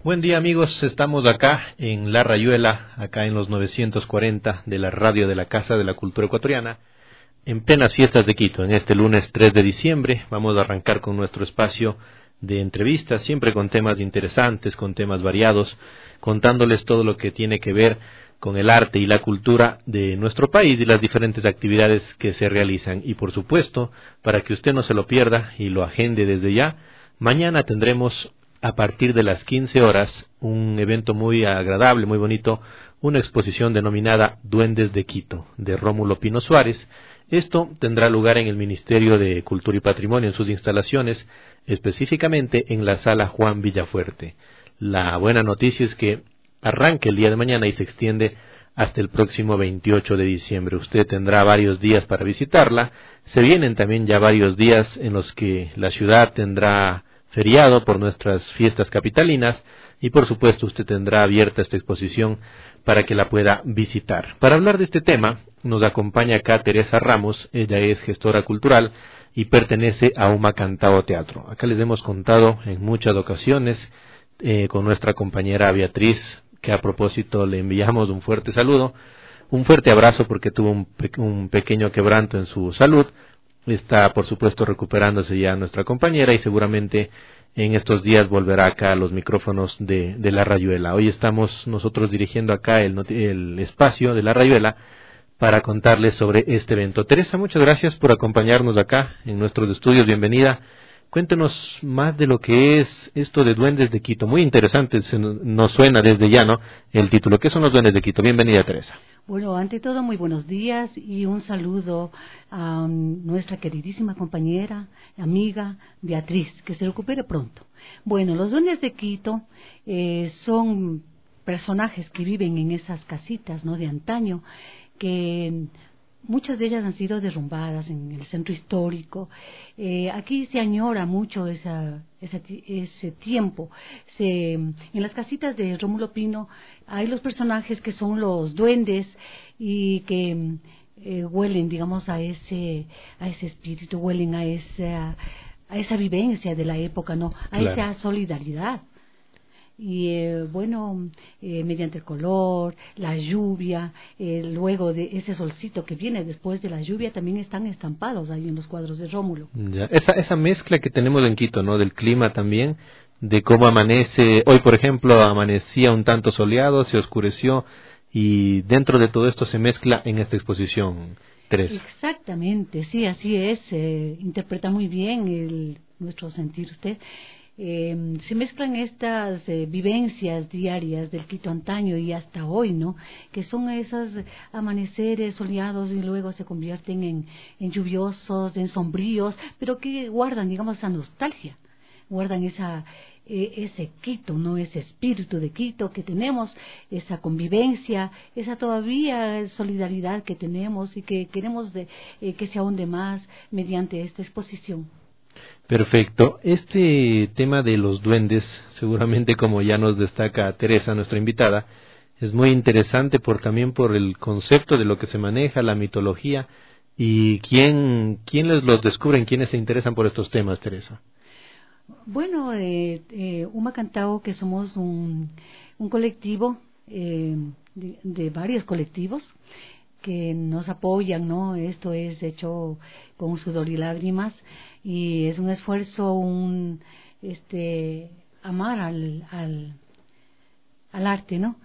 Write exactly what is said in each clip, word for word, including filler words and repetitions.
Buen día amigos, estamos acá en La Rayuela, acá en los novecientos cuarenta de la radio de la Casa de la Cultura Ecuatoriana, en plenas fiestas de Quito. En este lunes tres de diciembre vamos a arrancar con nuestro espacio de entrevistas, siempre con temas interesantes, con temas variados, contándoles todo lo que tiene que ver con el arte y la cultura de nuestro país y las diferentes actividades que se realizan. Y por supuesto, para que usted no se lo pierda y lo agende desde ya, mañana tendremos a partir de las quince horas un evento muy agradable, muy bonito, una exposición denominada Duendes de Quito, de Rómulo Pino Suárez. Esto tendrá lugar en el Ministerio de Cultura y Patrimonio, en sus instalaciones, específicamente en la Sala Juan Villafuerte. La buena noticia es que arranca el día de mañana y se extiende hasta el próximo veintiocho de diciembre. Usted tendrá varios días para visitarla. Se vienen también ya varios días en los que la ciudad tendrá feriado por nuestras fiestas capitalinas y por supuesto usted tendrá abierta esta exposición para que la pueda visitar. Para hablar de este tema nos acompaña acá Teresa Ramos. Ella es gestora cultural y pertenece a Humacantao Teatro. Acá les hemos contado en muchas ocasiones eh, con nuestra compañera Beatriz, que a propósito le enviamos un fuerte saludo, un fuerte abrazo porque tuvo un, pe un pequeño quebranto en su salud. Está, por supuesto, recuperándose ya nuestra compañera y seguramente en estos días volverá acá a los micrófonos de, de La Rayuela. Hoy estamos nosotros dirigiendo acá el, el espacio de La Rayuela para contarles sobre este evento. Teresa, muchas gracias por acompañarnos acá en nuestros estudios. Bienvenida. Cuéntenos más de lo que es esto de Duendes de Quito. Muy interesante, se nos suena desde ya, ¿no?, el título. ¿Qué son los Duendes de Quito? Bienvenida, Teresa. Bueno, ante todo, muy buenos días y un saludo a um, nuestra queridísima compañera, amiga Beatriz, que se recupere pronto. Bueno, los Duendes de Quito eh, son personajes que viven en esas casitas, ¿no?, de antaño, que muchas de ellas han sido derrumbadas en el centro histórico. Eh, aquí se añora mucho esa, esa, ese tiempo. Se, en las casitas de Rómulo Pino hay los personajes que son los duendes y que eh, huelen, digamos, a ese, a ese espíritu, huelen a esa, a esa vivencia de la época, ¿no?, a claro. esa solidaridad. Y eh, bueno, eh, mediante el color, la lluvia, eh, luego de ese solcito que viene después de la lluvia, también están estampados ahí en los cuadros de Rómulo. Ya. Esa, esa mezcla que tenemos en Quito, ¿no?, del clima también, de cómo amanece. Hoy, por ejemplo, amanecía un tanto soleado, se oscureció, y dentro de todo esto se mezcla en esta exposición. Teresa. Exactamente, sí, así es. Eh, interpreta muy bien el, nuestro sentir usted. Eh, se mezclan estas eh, vivencias diarias del Quito antaño y hasta hoy, ¿no?, que son esos amaneceres soleados y luego se convierten en, en lluviosos, en sombríos, pero que guardan, digamos, esa nostalgia, guardan esa eh, ese Quito, ¿no?, ese espíritu de Quito que tenemos, esa convivencia, esa todavía solidaridad que tenemos y que queremos de, eh, que se ahonde más mediante esta exposición. Perfecto. Este tema de los duendes, seguramente, como ya nos destaca Teresa, nuestra invitada, es muy interesante por también por el concepto de lo que se maneja, la mitología, y quién, quién les los descubren, quiénes se interesan por estos temas, Teresa. Bueno, eh, eh, Humacantao, que somos un, un colectivo eh, de, de varios colectivos que nos apoyan, ¿no? Esto es hecho con sudor y lágrimas y es un esfuerzo, un este amar al, al, al arte, ¿no?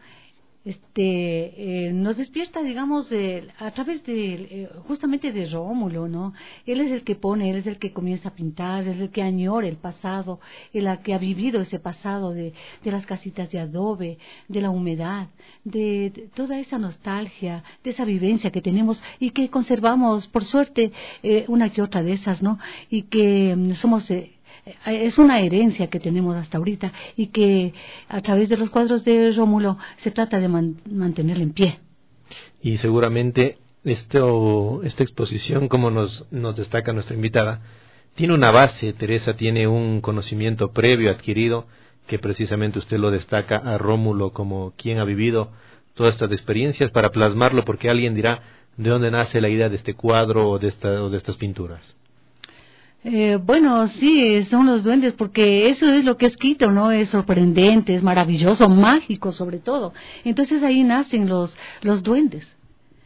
Este eh, nos despierta, digamos, eh, a través de eh, justamente de Rómulo, ¿no? Él es el que pone, él es el que comienza a pintar, es el que añora el pasado, el que ha vivido ese pasado de, de las casitas de adobe, de la humedad, de, de toda esa nostalgia, de esa vivencia que tenemos y que conservamos, por suerte, eh, una que otra de esas, ¿no? Y que mm, somos eh, es una herencia que tenemos hasta ahorita y que a través de los cuadros de Rómulo se trata de man mantenerla en pie. Y seguramente esto, esta exposición, como nos, nos destaca nuestra invitada, tiene una base. Teresa tiene un conocimiento previo adquirido que precisamente usted lo destaca a Rómulo como quien ha vivido todas estas experiencias para plasmarlo, porque alguien dirá, ¿de dónde nace la idea de este cuadro o de, esta, o de estas pinturas? Eh, bueno, sí, son los duendes, porque eso es lo que es Quito, ¿no? Es sorprendente, es maravilloso, mágico sobre todo. Entonces ahí nacen los, los duendes.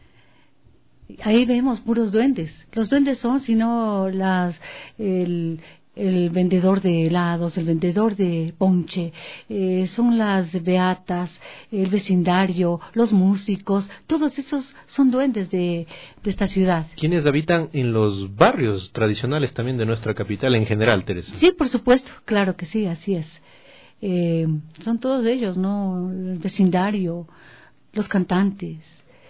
Ahí vemos puros duendes. Los duendes son, sino las, el, el vendedor de helados, el vendedor de ponche, eh, son las beatas, el vecindario, los músicos, todos esos son duendes de, de esta ciudad. Quienes habitan en los barrios tradicionales también de nuestra capital en general, Teresa. Sí, por supuesto, claro que sí, así es. Eh, son todos ellos, ¿no? El vecindario, los cantantes,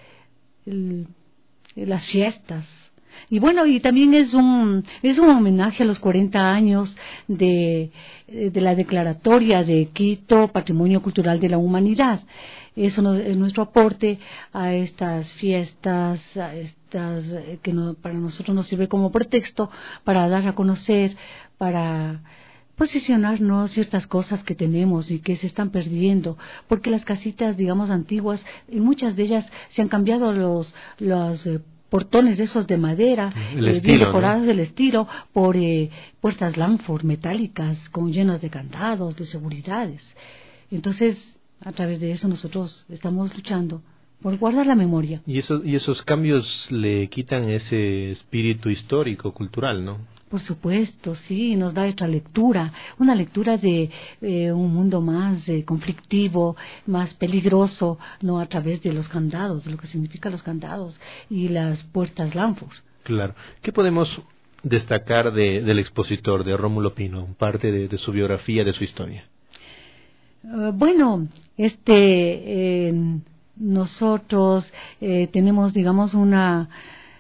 el las fiestas. Y bueno, y también es un es un homenaje a los cuarenta años de, de la declaratoria de Quito Patrimonio Cultural de la Humanidad. Eso no, es nuestro aporte a estas fiestas, a estas que no, para nosotros nos sirve como pretexto para dar a conocer, para posicionarnos ciertas cosas que tenemos y que se están perdiendo, porque las casitas, digamos, antiguas, en muchas de ellas se han cambiado los, los eh, portones esos de madera, el eh, estilo, bien decorados, ¿no? del estilo, por eh, puertas Langford metálicas, con llenas de candados, de seguridades. Entonces, a través de eso nosotros estamos luchando por guardar la memoria. Y, eso, y esos cambios le quitan ese espíritu histórico, cultural, ¿no? Por supuesto, sí, nos da otra lectura, una lectura de eh, un mundo más eh, conflictivo, más peligroso, no a través de los candados, de lo que significan los candados y las puertas Langford. Claro. ¿Qué podemos destacar de, del expositor, de Rómulo Pino, parte de, de su biografía, de su historia? Uh, bueno, este, eh, nosotros eh, tenemos, digamos, una...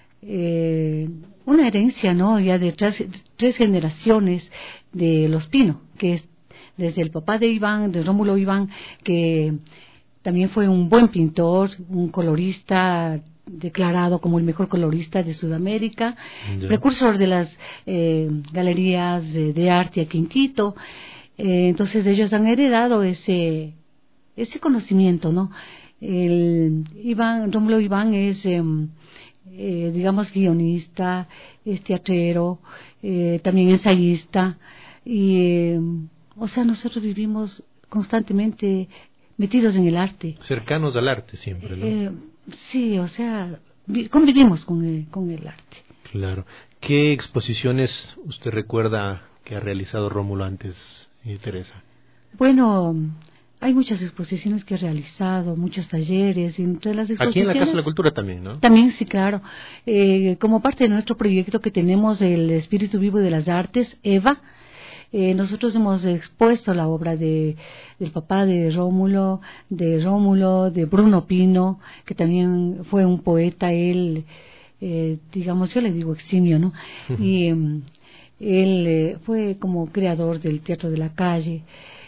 Eh, una herencia, ¿no? Ya de tres, tres generaciones de los Pino, que es desde el papá de Iván, de Rómulo Iván, que también fue un buen pintor, un colorista declarado como el mejor colorista de Sudamérica, yeah. precursor de las eh, galerías de, de arte aquí en Quito. Eh, entonces ellos han heredado ese ese conocimiento, ¿no? El Iván, Rómulo Iván es eh, Eh, digamos guionista, es teatrero, eh, también ensayista y eh, o sea nosotros vivimos constantemente metidos en el arte, cercanos al arte siempre, ¿no? Eh, sí, o sea convivimos con el, con el arte. Claro. ¿Qué exposiciones usted recuerda que ha realizado Rómulo antes, eh, Teresa? Bueno, hay muchas exposiciones que he realizado, muchos talleres, y entre las exposiciones... Aquí en la Casa de la Cultura también, ¿no? También, sí, claro. Eh, como parte de nuestro proyecto que tenemos, el Espíritu Vivo de las Artes, EVA, eh, nosotros hemos expuesto la obra de del papá de Rómulo, de Rómulo, de Bruno Pino, que también fue un poeta, él, eh, digamos, yo le digo eximio, ¿no? Uh-huh. Y um, él eh, fue como creador del Teatro de la Calle.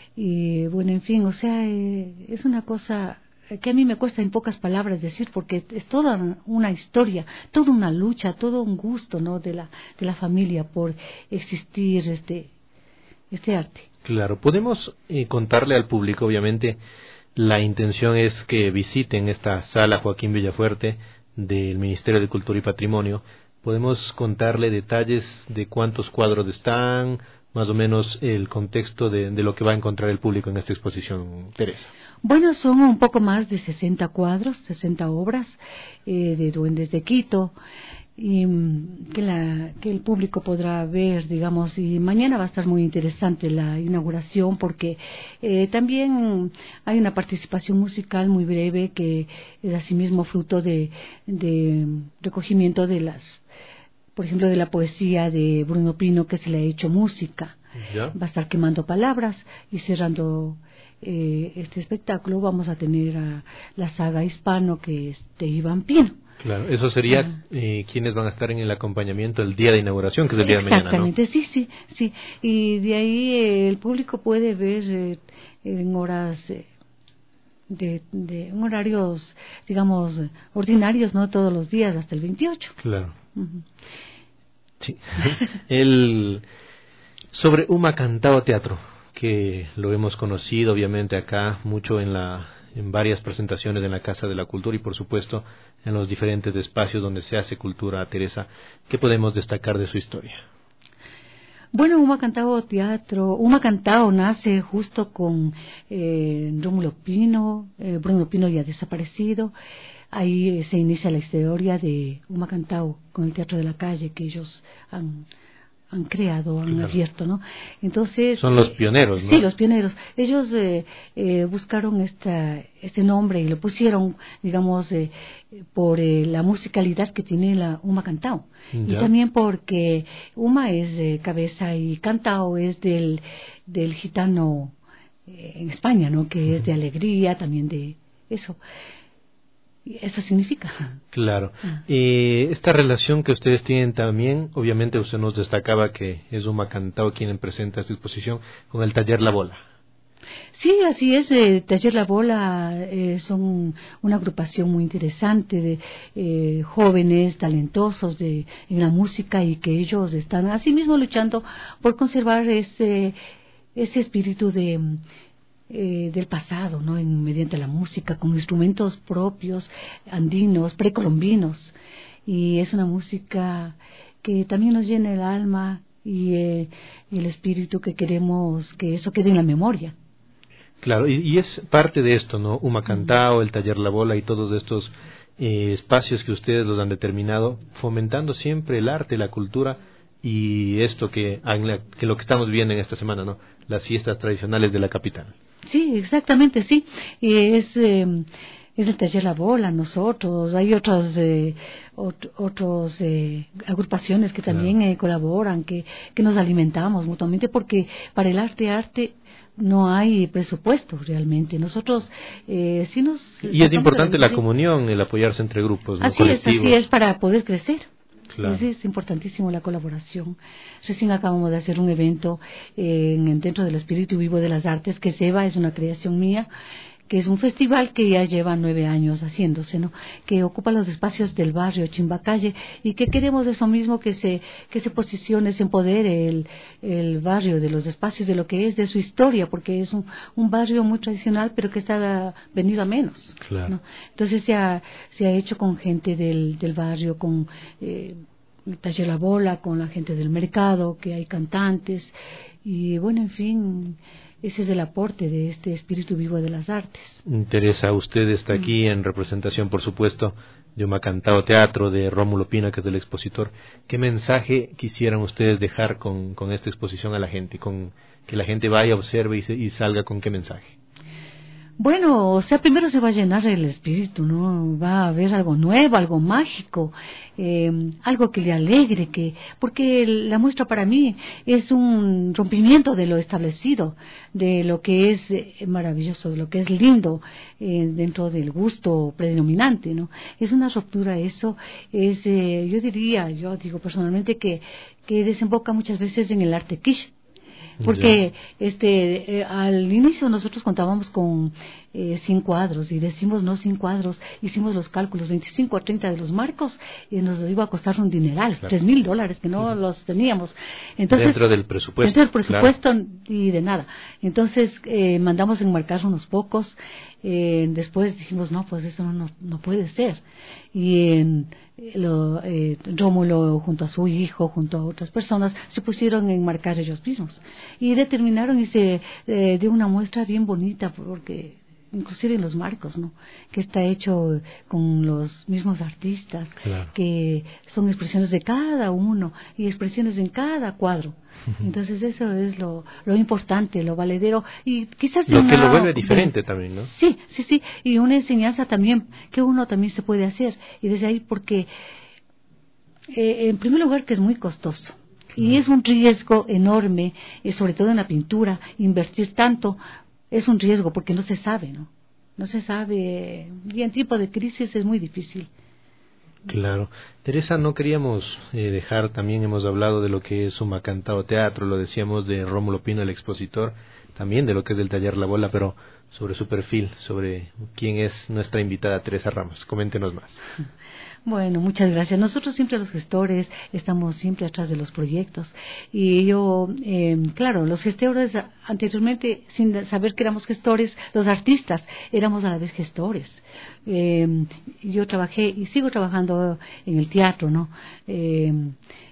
Y bueno, en fin, o sea, eh, es una cosa que a mí me cuesta en pocas palabras decir, porque es toda una historia, toda una lucha, todo un gusto, ¿no? de la de la familia por existir este este arte. Claro, podemos eh, contarle al público, obviamente, la intención es que visiten esta sala Joaquín Villafuerte del Ministerio de Cultura y Patrimonio. Podemos contarle detalles de cuántos cuadros están, más o menos el contexto de, de lo que va a encontrar el público en esta exposición, Teresa. Bueno, son un poco más de sesenta cuadros, sesenta obras eh, de duendes de Quito, y que, la, que el público podrá ver, digamos, y mañana va a estar muy interesante la inauguración porque eh, también hay una participación musical muy breve que es asimismo fruto de, de recogimiento de las, por ejemplo, de la poesía de Bruno Pino, que se le ha hecho música. ¿Ya? Va a estar quemando palabras y cerrando eh, este espectáculo vamos a tener a la saga Hispano, que es de Iván Pino. Claro, eso sería ah. eh, quienes van a estar en el acompañamiento el día de inauguración, que es el día de mañana, ¿no? Exactamente, sí, sí, sí. Y de ahí eh, el público puede ver eh, en horas... Eh, De, de en horarios, digamos, ordinarios, no todos los días, hasta el veintiocho. Claro. Uh-huh. Sí. El, sobre Humacantao Teatro, que lo hemos conocido obviamente acá mucho en la en varias presentaciones en la Casa de la Cultura y por supuesto en los diferentes espacios donde se hace cultura, Teresa, ¿qué podemos destacar de su historia? Bueno, Uma Cantao Teatro, Uma Cantao nace justo con eh, Rómulo Pino, eh, Bruno Pino ya desaparecido. Ahí eh, se inicia la historia de Uma Cantao con el Teatro de la Calle que ellos han han creado, han claro. abierto, ¿no? Entonces son los pioneros, ¿no? Sí, los pioneros. Ellos eh, eh, buscaron esta, este nombre y lo pusieron, digamos, eh, por eh, la musicalidad que tiene la Uma Cantao ya. Y también porque Uma es de cabeza y Cantao es del del gitano eh, en España, ¿no? Que uh-huh. es de alegría, también de eso. Eso significa. Claro. Ah. Eh, esta relación que ustedes tienen también, obviamente usted nos destacaba que es Uma Cantao quien presenta esta exposición con el taller La Bola. Sí, así es. Eh, Taller La Bola eh, son una agrupación muy interesante de eh, jóvenes talentosos de, en la música y que ellos están así mismo luchando por conservar ese, ese espíritu de... Eh, del pasado, ¿no? En, mediante la música, con instrumentos propios, andinos, precolombinos. Y es una música que también nos llena el alma y, eh, y el espíritu que queremos que eso quede en la memoria. Claro, y, y es parte de esto, ¿no? Uma Cantao, el Taller La Bola y todos estos eh, espacios que ustedes los han determinado, fomentando siempre el arte, la cultura y esto que, que lo que estamos viendo en esta semana, ¿no? Las fiestas tradicionales de la capital. Sí, exactamente, sí. Es, eh, es el Taller La Bola, nosotros, hay otras eh, ot- otros eh, agrupaciones que también claro. eh, colaboran, que, que nos alimentamos mutuamente, porque para el arte, arte no hay presupuesto realmente. Nosotros eh, sí nos... Y es importante la, la comunión, el apoyarse entre grupos, ¿no? Así colectivos. es, así es, para poder crecer. Claro. Es, es importantísimo la colaboración. Recién acabamos de hacer un evento eh, en, dentro del Espíritu Vivo de las Artes, que SEBA es una creación mía, que es un festival que ya lleva nueve años haciéndose, ¿no? Que ocupa los espacios del barrio Chimbacalle y que queremos eso mismo, que se que se posicione, se empodere el, el barrio de los espacios, de lo que es, de su historia, porque es un, un barrio muy tradicional, pero que está venido a menos. Claro. ¿no? Entonces se ha, se ha hecho con gente del, del barrio, con... Eh, el Taller La Bola, con la gente del mercado, que hay cantantes, y bueno, en fin, ese es el aporte de este espíritu vivo de las artes. Teresa, usted está aquí mm. en representación, por supuesto, de Uma Cantao Teatro, de Rómulo Pina, que es el expositor. ¿Qué mensaje quisieran ustedes dejar con, con esta exposición a la gente, con que la gente vaya, observe y, se, y salga con qué mensaje? Bueno, o sea, primero se va a llenar el espíritu, ¿no? Va a haber algo nuevo, algo mágico, eh, algo que le alegre, que porque la muestra para mí es un rompimiento de lo establecido, de lo que es eh, maravilloso, de lo que es lindo eh, dentro del gusto predominante, ¿no? Es una ruptura, eso es, eh, yo diría, yo digo personalmente que, que desemboca muchas veces en el arte kitsch. Porque yeah. este eh, al inicio nosotros contábamos con eh, cien cuadros y decimos no cien cuadros, hicimos los cálculos, veinticinco a treinta de los marcos y nos iba a costar un dineral, claro. tres mil dólares que no uh-huh. los teníamos. Entonces, dentro del presupuesto. Dentro del presupuesto claro. y de nada. Entonces eh, mandamos enmarcar unos pocos, eh, después dijimos no, pues eso no, no, no puede ser. Y en Lo, eh, Rómulo junto a su hijo, junto a otras personas, se pusieron a enmarcar ellos mismos y determinaron y se eh, dio una muestra bien bonita, porque inclusive en los marcos, ¿no? Que está hecho con los mismos artistas, claro. que son expresiones de cada uno y expresiones en cada cuadro. Entonces eso es lo, lo importante, lo valedero y quizás lo una, que lo vuelve diferente también, ¿no? Sí, sí, sí, y una enseñanza también que uno también se puede hacer y desde ahí porque eh, en primer lugar que es muy costoso y es un riesgo enorme, eh, sobre todo en la pintura, invertir tanto es un riesgo porque no se sabe, ¿no? No se sabe y en tiempo de crisis es muy difícil. Claro. Teresa, no queríamos eh, dejar, también hemos hablado de lo que es Uma Cantao Teatro, lo decíamos de Rómulo Pino, el expositor, también de lo que es del Taller La Bola, pero sobre su perfil, sobre quién es nuestra invitada Teresa Ramos. Coméntenos más. Bueno, muchas gracias. Nosotros siempre los gestores estamos siempre atrás de los proyectos y yo, eh, claro, los gestores anteriormente, sin saber que éramos gestores, los artistas éramos a la vez gestores. Eh, yo trabajé y sigo trabajando en el teatro, ¿no? Eh,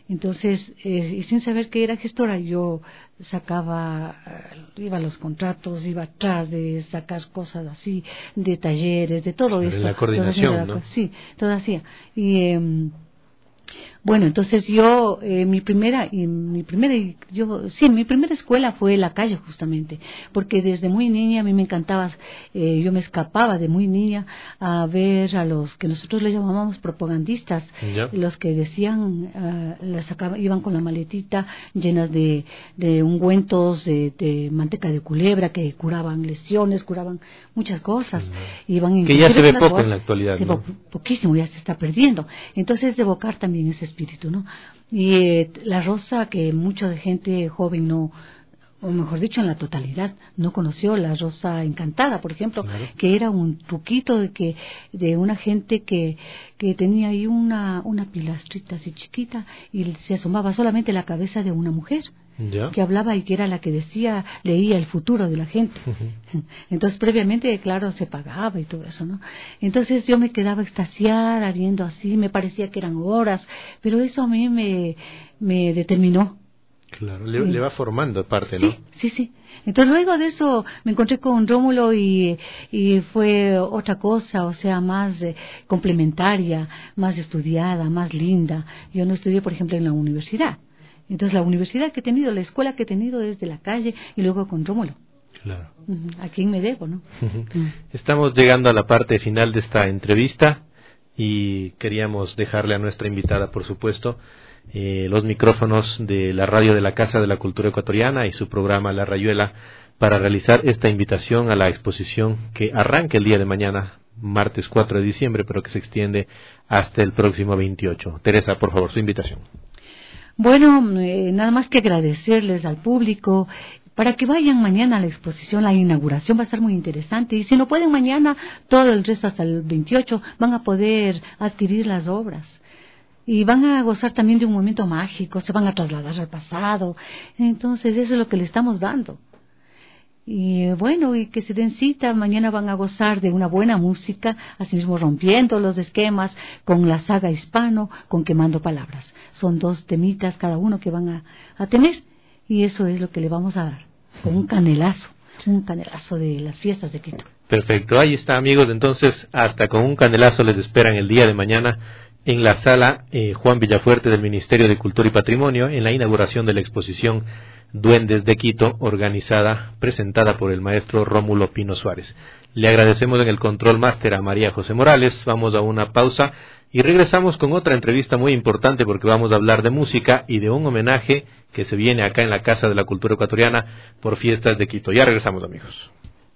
Entonces, eh, y sin saber que era gestora, yo sacaba, uh, iba a los contratos, iba atrás de sacar cosas así, de talleres, de todo Pero eso. en la coordinación, la, ¿no? Sí, todo hacía. Y eh, bueno, entonces yo, eh, mi primera, y mi primera, yo, sí, mi primera escuela fue la calle justamente, porque desde muy niña a mí me encantaba, eh, yo me escapaba de muy niña a ver a los que nosotros le llamábamos propagandistas, ¿Ya? los que decían, uh, las sacaban, iban con la maletita llenas de, de ungüentos, de, de manteca de culebra, que curaban lesiones, curaban muchas cosas. Sí, Iban que ya se ve poco voz, en la actualidad, se ¿no? po poquísimo, ya se está perdiendo. Entonces, evocar también ese espíritu, ¿no? Y eh, la rosa que mucha gente joven no, o mejor dicho, en la totalidad, no conoció, la rosa encantada, por ejemplo, Claro. que era un truquito de que de una gente que, que tenía ahí una, una pilastrita así chiquita y se asomaba solamente la cabeza de una mujer. ¿Ya? Que hablaba y que era la que decía, leía el futuro de la gente. Entonces, previamente, claro, se pagaba y todo eso, ¿no? Entonces, yo me quedaba extasiada viendo así, me parecía que eran horas, pero eso a mí me, me determinó. Claro, le, Sí. le va formando aparte, Sí, ¿no? sí, sí. Entonces, luego de eso, me encontré con Rómulo y, y fue otra cosa, o sea, más eh, complementaria, más estudiada, más linda. Yo no estudié, por ejemplo, en la universidad. Entonces, la universidad que he tenido, la escuela que he tenido desde la calle y luego con Rómulo. Claro. Uh-huh. ¿A quién me debo, no? Uh-huh. Estamos llegando a la parte final de esta entrevista y queríamos dejarle a nuestra invitada, por supuesto, eh, los micrófonos de la radio de la Casa de la Cultura Ecuatoriana y su programa La Rayuela para realizar esta invitación a la exposición que arranca el día de mañana, martes cuatro de diciembre, pero que se extiende hasta el próximo veintiocho. Teresa, por favor, su invitación. Bueno, eh, nada más que agradecerles al público para que vayan mañana a la exposición. La inauguración va a estar muy interesante y si no pueden mañana, todo el resto hasta el veintiocho van a poder adquirir las obras y van a gozar también de un momento mágico, se van a trasladar al pasado. Entonces eso es lo que le estamos dando. Y bueno, y que se den cita, mañana van a gozar de una buena música, asimismo rompiendo los esquemas con la saga hispano, con Quemando Palabras. Son dos temitas cada uno que van a, a tener y eso es lo que le vamos a dar, con un canelazo, un canelazo de las fiestas de Quito. Perfecto, ahí está, amigos. Entonces, hasta con un canelazo les esperan el día de mañana en la sala eh, Juan Villafuerte del Ministerio de Cultura y Patrimonio, en la inauguración de la exposición Duendes de Quito, organizada, presentada por el maestro Rómulo Pino Suárez. Le agradecemos en el control máster a María José Morales. Vamos a una pausa y regresamos con otra entrevista muy importante porque vamos a hablar de música y de un homenaje que se viene acá en la Casa de la Cultura Ecuatoriana por Fiestas de Quito. Ya regresamos, amigos.